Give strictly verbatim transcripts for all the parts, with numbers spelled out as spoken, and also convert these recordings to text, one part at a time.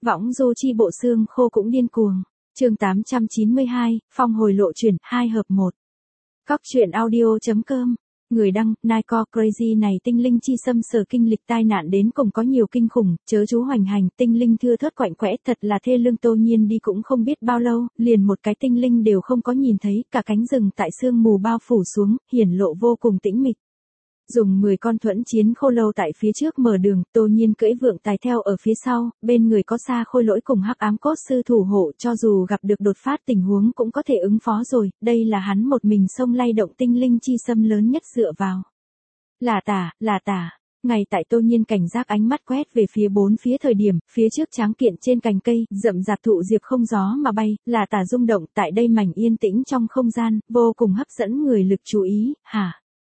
Võng du chi bộ xương khô cũng điên cuồng. Chương tám trăm chín mươi hai, phong hồi lộ chuyển, hai hợp một. Cóc truyện audio.com. Người đăng, Nico Crazy này tinh linh chi xâm sở kinh lịch tai nạn đến cùng có nhiều kinh khủng, chớ chú hoành hành, tinh linh thưa thớt quạnh quẽ thật là thê lương. Tô Nhiên đi cũng không biết bao lâu, liền một cái tinh linh đều không có nhìn thấy, cả cánh rừng tại sương mù bao phủ xuống, hiển lộ vô cùng tĩnh mịch. Dùng mười con thuẫn chiến khô lâu tại phía trước mở đường, Tô Nhiên cưỡi vượng tài theo ở phía sau, bên người có Sa Khôi Lỗi cùng Hắc Ám Cốt Sư thủ hộ, cho dù gặp được đột phát tình huống cũng có thể ứng phó rồi, đây là hắn một mình xông lay động tinh linh chi xâm lớn nhất dựa vào. Là tả, là tả. Ngay tại Tô Nhiên cảnh giác ánh mắt quét về phía bốn phía thời điểm, phía trước tráng kiện trên cành cây, rậm rạp thụ diệp không gió mà bay, là tả rung động, tại đây mảnh yên tĩnh trong không gian, vô cùng hấp dẫn người lực chú ý, hả?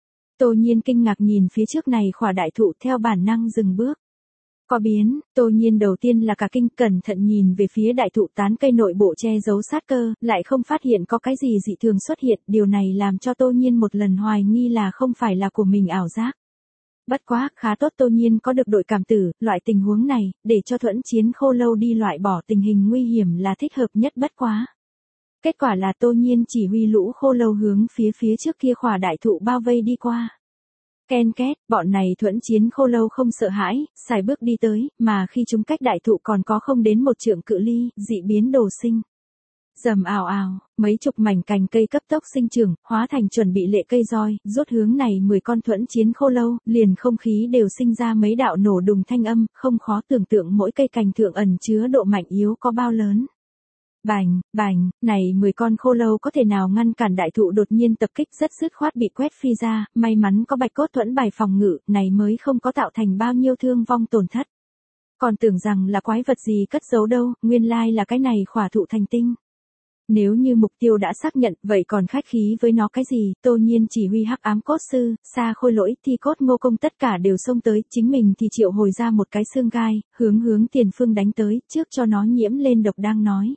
Tô Nhiên kinh ngạc nhìn phía trước này khỏa đại thụ, theo bản năng dừng bước. Có biến, Tô Nhiên đầu tiên là cả kinh, cẩn thận nhìn về phía đại thụ tán cây nội bộ che giấu sát cơ, lại không phát hiện có cái gì dị thường xuất hiện, điều này làm cho Tô Nhiên một lần hoài nghi là không phải là của mình ảo giác. Bất quá, khá tốt Tô Nhiên có được đội cảm tử, loại tình huống này, để cho thuẫn chiến khô lâu đi loại bỏ tình hình nguy hiểm là thích hợp nhất bất quá. Kết quả là Tô Nhiên chỉ huy lũ khô lâu hướng phía phía trước kia khỏa đại thụ bao vây đi qua. Ken két, bọn này thuẫn chiến khô lâu không sợ hãi, xài bước đi tới, mà khi chúng cách đại thụ còn có không đến một trượng cự ly, dị biến đồ sinh. Rầm ào ào, mấy chục mảnh cành cây cấp tốc sinh trưởng, hóa thành chuẩn bị lệ cây roi, rốt hướng này mười con thuẫn chiến khô lâu, liền không khí đều sinh ra mấy đạo nổ đùng thanh âm, không khó tưởng tượng mỗi cây cành thượng ẩn chứa độ mạnh yếu có bao lớn. Bành, bành, này mười con khô lâu có thể nào ngăn cản đại thụ đột nhiên tập kích, rất dứt khoát bị quét phi ra, may mắn có bạch cốt thuẫn bài phòng ngự, này mới không có tạo thành bao nhiêu thương vong tổn thất. Còn tưởng rằng là quái vật gì cất giấu đâu, nguyên lai là cái này khỏa thụ thành tinh. Nếu như mục tiêu đã xác nhận, vậy còn khách khí với nó cái gì, Tô Nhiên chỉ huy Hắc Ám Cốt Sư, Sa Khôi Lỗi, Thi Cốt Ngô Công tất cả đều xông tới, chính mình thì triệu hồi ra một cái xương gai, hướng hướng tiền phương đánh tới, trước cho nó nhiễm lên độc đang nói.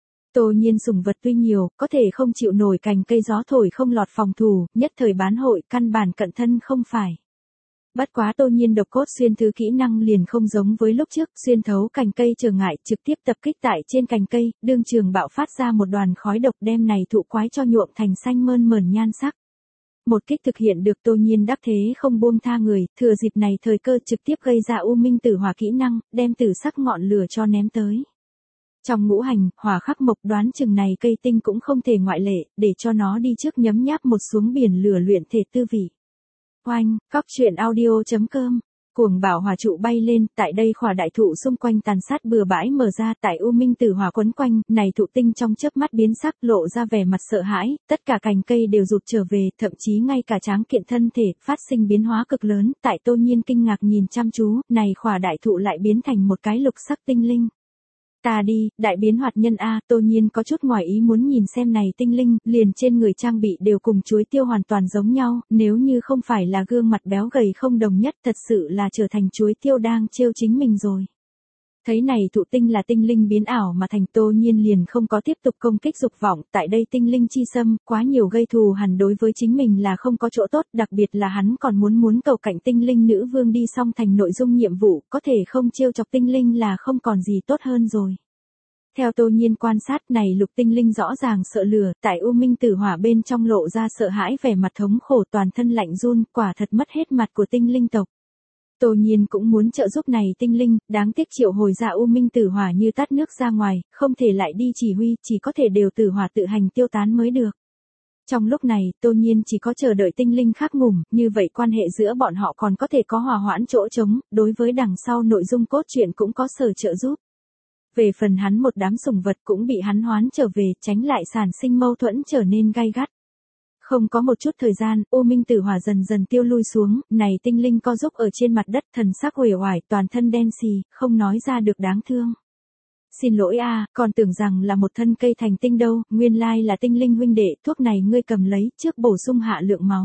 Tô Nhiên sủng vật tuy nhiều, có thể không chịu nổi cành cây gió thổi không lọt phòng thủ, nhất thời bán hội, căn bản cận thân không phải. Bất quá Tô Nhiên độc cốt xuyên thứ kỹ năng liền không giống với lúc trước, xuyên thấu cành cây trở ngại, trực tiếp tập kích tại trên cành cây, đương trường bạo phát ra một đoàn khói độc đem này thụ quái cho nhuộm thành xanh mơn mởn nhan sắc. Một kích thực hiện được Tô Nhiên đắc thế không buông tha người, thừa dịp này thời cơ trực tiếp gây ra u minh tử hỏa kỹ năng, đem tử sắc ngọn lửa cho ném tới. Trong ngũ hành, hỏa khắc mộc đoán chừng này cây tinh cũng không thể ngoại lệ, để cho nó đi trước nhấm nháp một xuống biển lửa luyện thể tư vị. Oanh, cóc truyện audio.com. Cuồng bảo hỏa trụ bay lên, tại đây khỏa đại thụ xung quanh tàn sát bừa bãi mở ra, tại u minh tử hỏa quấn quanh, này thụ tinh trong chớp mắt biến sắc, lộ ra vẻ mặt sợ hãi, tất cả cành cây đều rụt trở về, thậm chí ngay cả tráng kiện thân thể, phát sinh biến hóa cực lớn, tại Tô Nhiên kinh ngạc nhìn chăm chú, này khỏa đại thụ lại biến thành một cái lục sắc tinh linh. Ta đi, đại biến hoạt nhân A, Tô Nhiên có chút ngoài ý muốn nhìn xem này tinh linh, liền trên người trang bị đều cùng chuối tiêu hoàn toàn giống nhau, nếu như không phải là gương mặt béo gầy không đồng nhất, thật sự là trở thành chuối tiêu đang trêu chính mình rồi. Thấy này thụ tinh là tinh linh biến ảo mà thành, Tô Nhiên liền không có tiếp tục công kích dục vọng, tại đây tinh linh chi xâm, quá nhiều gây thù hằn đối với chính mình là không có chỗ tốt, đặc biệt là hắn còn muốn muốn cầu cạnh tinh linh nữ vương đi xong thành nội dung nhiệm vụ, có thể không trêu chọc tinh linh là không còn gì tốt hơn rồi. Theo Tô Nhiên quan sát này lục tinh linh rõ ràng sợ lửa, tại u minh tử hỏa bên trong lộ ra sợ hãi vẻ mặt thống khổ toàn thân lạnh run, quả thật mất hết mặt của tinh linh tộc. Tô Nhiên cũng muốn trợ giúp này tinh linh, đáng tiếc triệu hồi ra u minh tử hỏa như tát nước ra ngoài, không thể lại đi chỉ huy, chỉ có thể đều tử hỏa tự hành tiêu tán mới được. Trong lúc này, Tô Nhiên chỉ có chờ đợi tinh linh khác ngủm, như vậy quan hệ giữa bọn họ còn có thể có hòa hoãn chỗ trống, đối với đằng sau nội dung cốt truyện cũng có sở trợ giúp. Về phần hắn một đám sủng vật cũng bị hắn hoán trở về, tránh lại sản sinh mâu thuẫn trở nên gay gắt. Không có một chút thời gian, u minh tử hỏa dần dần tiêu lui xuống, này tinh linh co giúp ở trên mặt đất, thần sắc uể oải, toàn thân đen xì, không nói ra được đáng thương. Xin lỗi a, còn tưởng rằng là một thân cây thành tinh đâu, nguyên lai là tinh linh huynh đệ, thuốc này ngươi cầm lấy, trước bổ sung hạ lượng máu.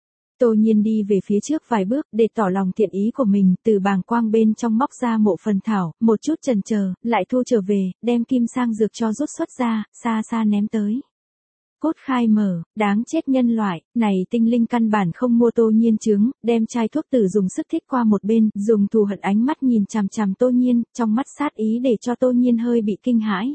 Tô Nhiên đi về phía trước vài bước, để tỏ lòng thiện ý của mình, từ bàng quang bên trong móc ra mộ phần thảo, một chút chần chờ, lại thu trở về, đem kim sang dược cho rút xuất ra, xa xa ném tới. Cốt khai mở, đáng chết nhân loại, này tinh linh căn bản không mua Tô Nhiên trứng, đem chai thuốc tử dùng sức thích qua một bên, dùng thù hận ánh mắt nhìn chằm chằm Tô Nhiên, trong mắt sát ý để cho Tô Nhiên hơi bị kinh hãi.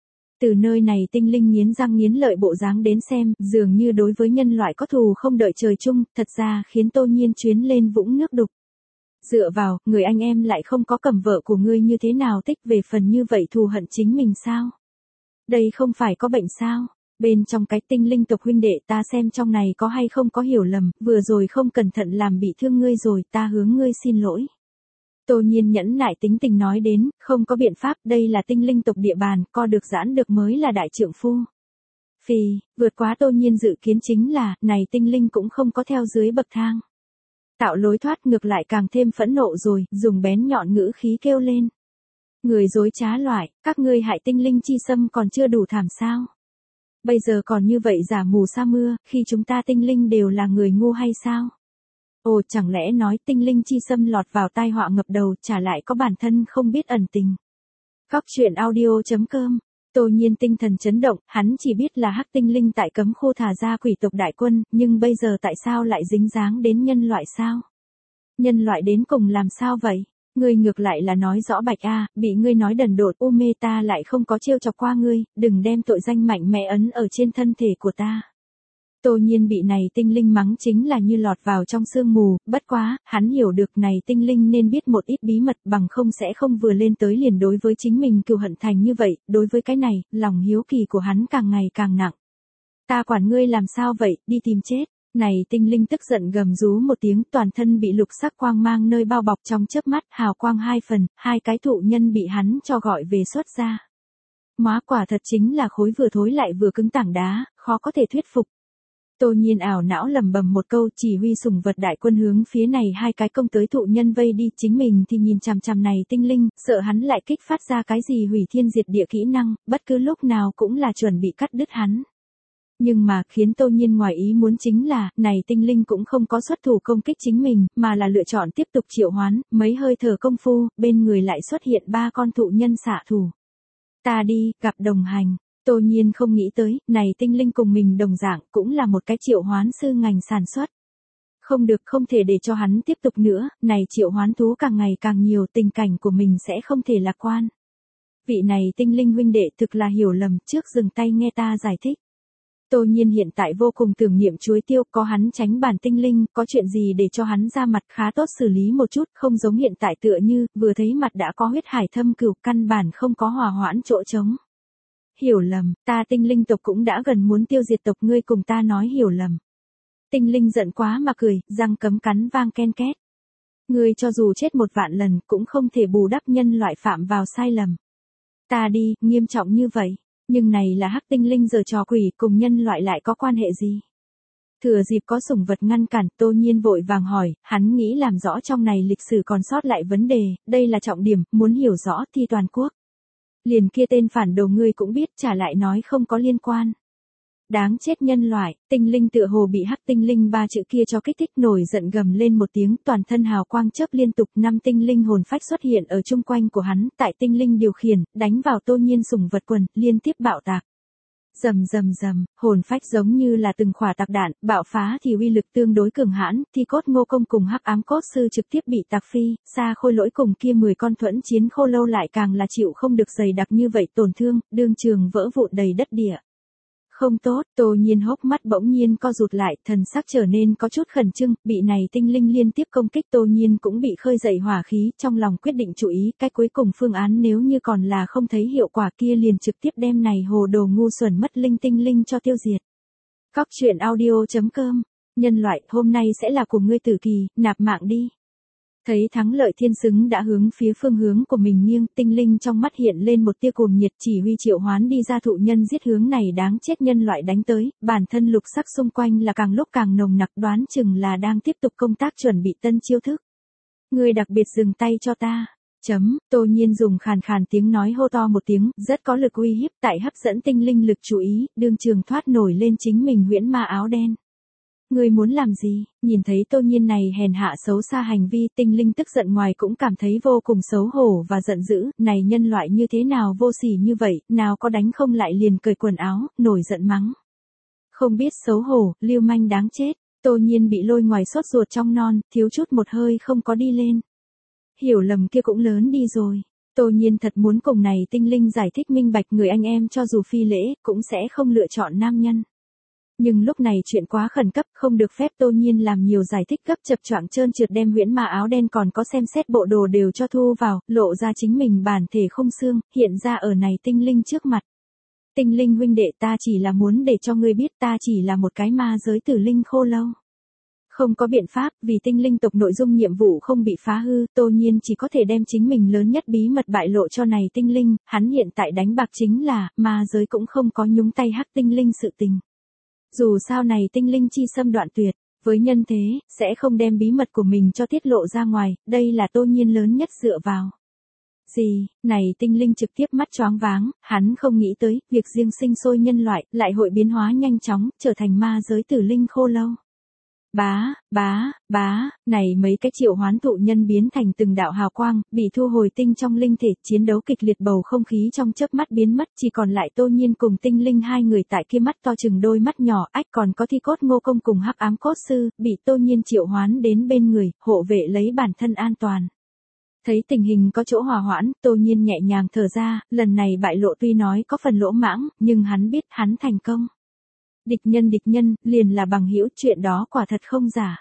Từ nơi này tinh linh nghiến răng nghiến lợi bộ dáng đến xem, dường như đối với nhân loại có thù không đợi trời chung, thật ra khiến Tô Nhiên chuyến lên vũng nước đục. Dựa vào, người anh em lại không có cầm vợ của ngươi như thế nào tích về phần như vậy thù hận chính mình sao? Đây không phải có bệnh sao? Bên trong cái tinh linh tộc huynh đệ ta xem trong này có hay không có hiểu lầm, vừa rồi không cẩn thận làm bị thương ngươi rồi, ta hướng ngươi xin lỗi. Tô Nhiên nhẫn nại tính tình nói đến, không có biện pháp, đây là tinh linh tộc địa bàn, co được giãn được mới là đại trượng phu. Phì, vượt quá Tô Nhiên dự kiến chính là, này tinh linh cũng không có theo dưới bậc thang. Tạo lối thoát ngược lại càng thêm phẫn nộ rồi, dùng bén nhọn ngữ khí kêu lên. Người dối trá loại, các ngươi hại tinh linh chi xâm còn chưa đủ thảm sao? Bây giờ còn như vậy giả mù sa mưa, khi chúng ta tinh linh đều là người ngu hay sao? Ồ, chẳng lẽ nói tinh linh chi xâm lọt vào tai họa ngập đầu, trả lại có bản thân không biết ẩn tình. Góc truyện audio chấm com. Tô Nhiên tinh thần chấn động, hắn chỉ biết là hắc tinh linh tại cấm khu thả ra quỷ tộc đại quân, nhưng bây giờ tại sao lại dính dáng đến nhân loại sao? Nhân loại đến cùng làm sao vậy? Ngươi ngược lại là nói rõ bạch a, bị ngươi nói đần độn, u mê ta lại không có trêu chọc qua ngươi, đừng đem tội danh mạnh mẽ ấn ở trên thân thể của ta. Tô Nhiên bị này tinh linh mắng chính là như lọt vào trong sương mù, bất quá, hắn hiểu được này tinh linh nên biết một ít bí mật bằng không sẽ không vừa lên tới liền đối với chính mình cừu hận thành như vậy, đối với cái này, lòng hiếu kỳ của hắn càng ngày càng nặng. Ta quản ngươi làm sao vậy, đi tìm chết. Này tinh linh tức giận gầm rú một tiếng, toàn thân bị lục sắc quang mang nơi bao bọc trong chớp mắt, hào quang hai phần, hai cái thụ nhân bị hắn cho gọi về xuất ra. Móa quả thật chính là khối vừa thối lại vừa cứng tảng đá, khó có thể thuyết phục. Tô Nhiên ảo não lẩm bẩm một câu, chỉ huy sủng vật đại quân hướng phía này hai cái công tới thụ nhân vây đi, chính mình thì nhìn chằm chằm này tinh linh, sợ hắn lại kích phát ra cái gì hủy thiên diệt địa kỹ năng, bất cứ lúc nào cũng là chuẩn bị cắt đứt hắn. Nhưng mà, khiến Tô Nhiên ngoài ý muốn chính là, này tinh linh cũng không có xuất thủ công kích chính mình, mà là lựa chọn tiếp tục triệu hoán, mấy hơi thở công phu, bên người lại xuất hiện ba con thụ nhân xạ thủ. Ta đi, gặp đồng hành. Tô Nhiên không nghĩ tới, này tinh linh cùng mình đồng dạng, cũng là một cái triệu hoán sư ngành sản xuất. Không được, không thể để cho hắn tiếp tục nữa, này triệu hoán thú càng ngày càng nhiều, tình cảnh của mình sẽ không thể lạc quan. Vị này tinh linh huynh đệ thực là hiểu lầm, trước dừng tay nghe ta giải thích. Tô Nhiên hiện tại vô cùng tưởng niệm chuối tiêu, có hắn tránh bản tinh linh, có chuyện gì để cho hắn ra mặt khá tốt xử lý một chút, không giống hiện tại tựa như, vừa thấy mặt đã có huyết hải thâm cửu, căn bản không có hòa hoãn chỗ trống. Hiểu lầm, ta tinh linh tộc cũng đã gần muốn tiêu diệt tộc ngươi cùng ta nói hiểu lầm. Tinh linh giận quá mà cười, răng cấm cắn vang ken két. Ngươi cho dù chết một vạn lần cũng không thể bù đắp nhân loại phạm vào sai lầm. Ta đi, nghiêm trọng như vậy. Nhưng này là hắc tinh linh giờ trò quỷ, cùng nhân loại lại có quan hệ gì? Thừa dịp có sủng vật ngăn cản, Tô Nhiên vội vàng hỏi, hắn nghĩ làm rõ trong này lịch sử còn sót lại vấn đề, đây là trọng điểm, muốn hiểu rõ thì toàn quốc. Liền kia tên phản đồ ngươi cũng biết, trả lại nói không có liên quan. Đáng chết nhân loại, tinh linh tựa hồ bị hắc tinh linh ba chữ kia cho kích thích, nổi giận gầm lên một tiếng, toàn thân hào quang chớp liên tục, năm tinh linh hồn phách xuất hiện ở chung quanh của hắn, tại tinh linh điều khiển, đánh vào Tô Nhiên sủng vật quần, liên tiếp bạo tạc. Rầm rầm rầm, hồn phách giống như là từng khỏa tạc đạn, bạo phá thì uy lực tương đối cường hãn, thi cốt Ngô Công cùng hắc ám cốt sư trực tiếp bị tạc phi, xa khôi lỗi cùng kia mười con thuẫn chiến khô lâu lại càng là chịu không được dày đặc như vậy tổn thương, đương trường vỡ vụn đầy đất địa. Không tốt, Tô Nhiên hốc mắt bỗng nhiên co rụt lại, thần sắc trở nên có chút khẩn trương, bị này tinh linh liên tiếp công kích Tô Nhiên cũng bị khơi dậy hỏa khí, trong lòng quyết định chú ý, cái cuối cùng phương án nếu như còn là không thấy hiệu quả kia liền trực tiếp đem này hồ đồ ngu xuẩn mất linh tinh linh cho tiêu diệt. Góc truyện audio chấm com, nhân loại, hôm nay sẽ là của ngươi tử kỳ, nạp mạng đi. Thấy thắng lợi thiên xứng đã hướng phía phương hướng của mình nghiêng, tinh linh trong mắt hiện lên một tia cuồng nhiệt, chỉ huy triệu hoán đi ra thụ nhân giết hướng này đáng chết nhân loại đánh tới, bản thân lục sắc xung quanh là càng lúc càng nồng nặc, đoán chừng là đang tiếp tục công tác chuẩn bị tân chiêu thức. Ngươi đặc biệt dừng tay cho ta. Chấm, Tô Nhiên dùng khàn khàn tiếng nói hô to một tiếng, rất có lực uy hiếp, tại hấp dẫn tinh linh lực chú ý, đương trường thoát nổi lên chính mình huyễn ma áo đen. Ngươi muốn làm gì? Nhìn thấy Tô Nhiên này hèn hạ xấu xa hành vi, tinh linh tức giận ngoài cũng cảm thấy vô cùng xấu hổ và giận dữ, này nhân loại như thế nào vô sỉ như vậy, nào có đánh không lại liền cởi quần áo, nổi giận mắng. Không biết xấu hổ, lưu manh đáng chết. Tô Nhiên bị lôi ngoài sốt ruột trong non, thiếu chút một hơi không có đi lên. Hiểu lầm kia cũng lớn đi rồi. Tô Nhiên thật muốn cùng này tinh linh giải thích minh bạch, người anh em cho dù phi lễ, cũng sẽ không lựa chọn nam nhân. Nhưng lúc này chuyện quá khẩn cấp, không được phép Tô Nhiên làm nhiều giải thích gấp, chập choạng trơn trượt đem huyễn ma áo đen còn có xem xét bộ đồ đều cho thu vào, lộ ra chính mình bản thể không xương, hiện ra ở này tinh linh trước mặt. Tinh linh huynh đệ, ta chỉ là muốn để cho ngươi biết ta chỉ là một cái ma giới tử linh khô lâu. Không có biện pháp, vì tinh linh tộc nội dung nhiệm vụ không bị phá hư, Tô Nhiên chỉ có thể đem chính mình lớn nhất bí mật bại lộ cho này tinh linh, hắn hiện tại đánh bạc chính là, ma giới cũng không có nhúng tay hắc tinh linh sự tình. Dù sao này tinh linh chi xâm đoạn tuyệt, với nhân thế, sẽ không đem bí mật của mình cho tiết lộ ra ngoài, đây là Tô Nhiên lớn nhất dựa vào. Gì, này tinh linh trực tiếp mắt choáng váng, hắn không nghĩ tới, việc riêng sinh sôi nhân loại, lại hội biến hóa nhanh chóng, trở thành ma giới tử linh khô lâu. Bá, bá, bá, này mấy cái triệu hoán thụ nhân biến thành từng đạo hào quang, bị thu hồi tinh trong linh thể, chiến đấu kịch liệt, bầu không khí trong chớp mắt biến mất, chỉ còn lại Tô Nhiên cùng tinh linh hai người tại kia mắt to chừng đôi mắt nhỏ, ách còn có thi cốt Ngô Công cùng hắc ám cốt sư, bị Tô Nhiên triệu hoán đến bên người, hộ vệ lấy bản thân an toàn. Thấy tình hình có chỗ hòa hoãn, Tô Nhiên nhẹ nhàng thở ra, lần này bại lộ tuy nói có phần lỗ mãng, nhưng hắn biết hắn thành công. Địch nhân địch nhân, liền là bằng hữu, chuyện đó quả thật không giả.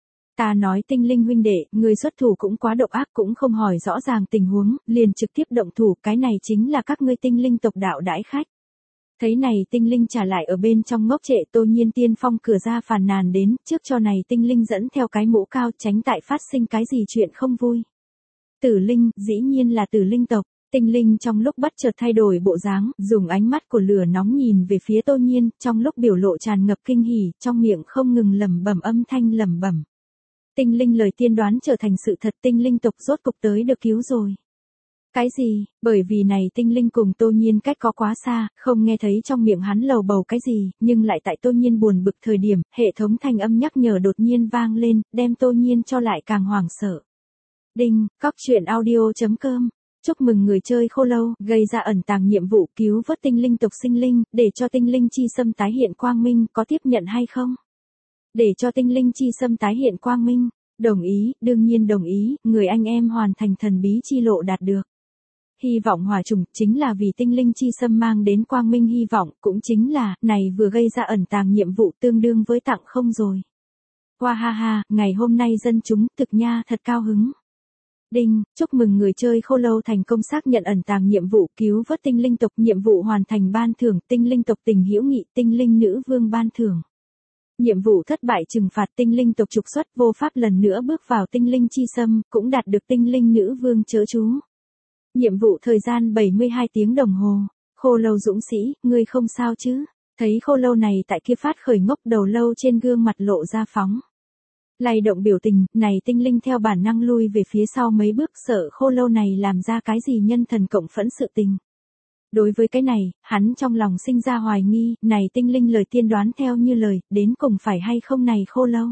Ta nói tinh linh huynh đệ, người xuất thủ cũng quá độc ác, cũng không hỏi rõ ràng tình huống, liền trực tiếp động thủ, cái này chính là các ngươi tinh linh tộc đạo đãi khách. Thấy này tinh linh trả lại ở bên trong ngốc trệ, Tô Nhiên tiên phong cửa ra phàn nàn đến, trước cho này tinh linh dẫn theo cái mũ cao, tránh tại phát sinh cái gì chuyện không vui. Tử linh, dĩ nhiên là tử linh tộc. Tinh linh trong lúc bất chợt thay đổi bộ dáng, dùng ánh mắt của lửa nóng nhìn về phía Tô Nhiên, trong lúc biểu lộ tràn ngập kinh hỉ, trong miệng không ngừng lẩm bẩm âm thanh lẩm bẩm. Tinh linh lời tiên đoán trở thành sự thật, tinh linh tộc rốt cục tới được cứu rồi. Cái gì? Bởi vì này tinh linh cùng Tô Nhiên cách có quá xa, không nghe thấy trong miệng hắn lầu bầu cái gì, nhưng lại tại Tô Nhiên buồn bực thời điểm, hệ thống thanh âm nhắc nhở đột nhiên vang lên, đem Tô Nhiên cho lại càng hoảng sợ. Đinh, cóc truyện audio chấm com. Chúc mừng người chơi khô lâu, gây ra ẩn tàng nhiệm vụ cứu vớt tinh linh tộc sinh linh, để cho tinh linh chi xâm tái hiện quang minh, có tiếp nhận hay không? Để cho tinh linh chi xâm tái hiện quang minh, đồng ý, đương nhiên đồng ý, người anh em hoàn thành thần bí chi lộ đạt được. Hy vọng hòa trùng, chính là vì tinh linh chi xâm mang đến quang minh hy vọng, cũng chính là, này vừa gây ra ẩn tàng nhiệm vụ tương đương với tặng không rồi. Hoa ha ha, ngày hôm nay dân chúng, thực nha, thật cao hứng. Đinh, chúc mừng người chơi khô lâu thành công xác nhận ẩn tàng nhiệm vụ cứu vớt tinh linh tộc, nhiệm vụ hoàn thành ban thưởng, tinh linh tộc tình hữu nghị, tinh linh nữ vương ban thưởng. Nhiệm vụ thất bại trừng phạt, tinh linh tộc trục xuất, vô pháp lần nữa bước vào tinh linh chi xâm, cũng đạt được tinh linh nữ vương chớ chú. Nhiệm vụ thời gian bảy mươi hai tiếng đồng hồ. Khô lâu dũng sĩ, ngươi không sao chứ? Thấy khô lâu này tại kia phát khởi ngốc, đầu lâu trên gương mặt lộ ra phóng. Lay động biểu tình, này tinh linh theo bản năng lui về phía sau mấy bước, sợ khô lâu này làm ra cái gì nhân thần cộng phẫn sự tình. Đối với cái này, hắn trong lòng sinh ra hoài nghi, này tinh linh lời tiên đoán theo như lời, đến cùng phải hay không này khô lâu.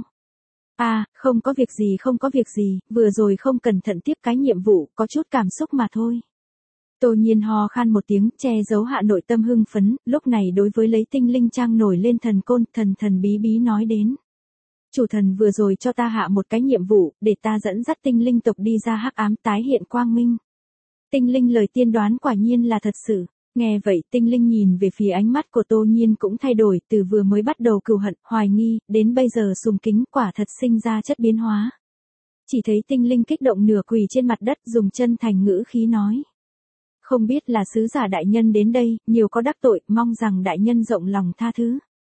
À, không có việc gì không có việc gì, vừa rồi không cẩn thận tiếp cái nhiệm vụ, có chút cảm xúc mà thôi. Tô Nhiên ho khan một tiếng, che giấu hạ nội tâm hưng phấn, lúc này đối với lấy tinh linh trang nổi lên thần côn, thần thần bí bí nói đến. Chủ thần vừa rồi cho ta hạ một cái nhiệm vụ, để ta dẫn dắt tinh linh tộc đi ra hắc ám tái hiện quang minh. Tinh linh lời tiên đoán quả nhiên là thật sự. Nghe vậy tinh linh nhìn về phía ánh mắt của Tô Nhiên cũng thay đổi, từ vừa mới bắt đầu cừu hận, hoài nghi, đến bây giờ sùng kính, quả thật sinh ra chất biến hóa. Chỉ thấy tinh linh kích động nửa quỳ trên mặt đất, dùng chân thành ngữ khí nói. Không biết là sứ giả đại nhân đến đây, nhiều có đắc tội, mong rằng đại nhân rộng lòng tha thứ.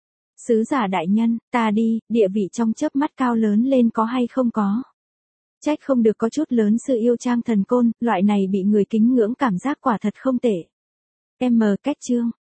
Sứ giả đại nhân, ta đi, địa vị trong chớp mắt cao lớn lên có hay không có. Trách không được có chút lớn sự yêu trang thần côn, loại này bị người kính ngưỡng cảm giác quả thật không tệ. M cách chương.